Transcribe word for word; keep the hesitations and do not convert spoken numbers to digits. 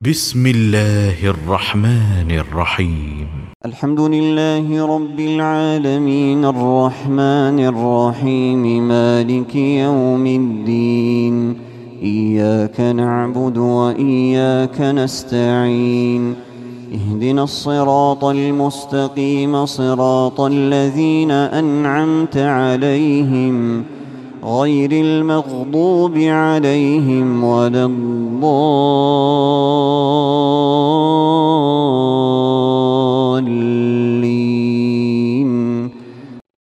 بسم الله الرحمن الرحيم. الحمد لله رب العالمين الرحمن الرحيم مالك يوم الدين. إياك نعبد وإياك نستعين. اهدنا الصراط المستقيم صراط الذين أنعمت عليهم غير المغضوب عليهم ولا الضالين.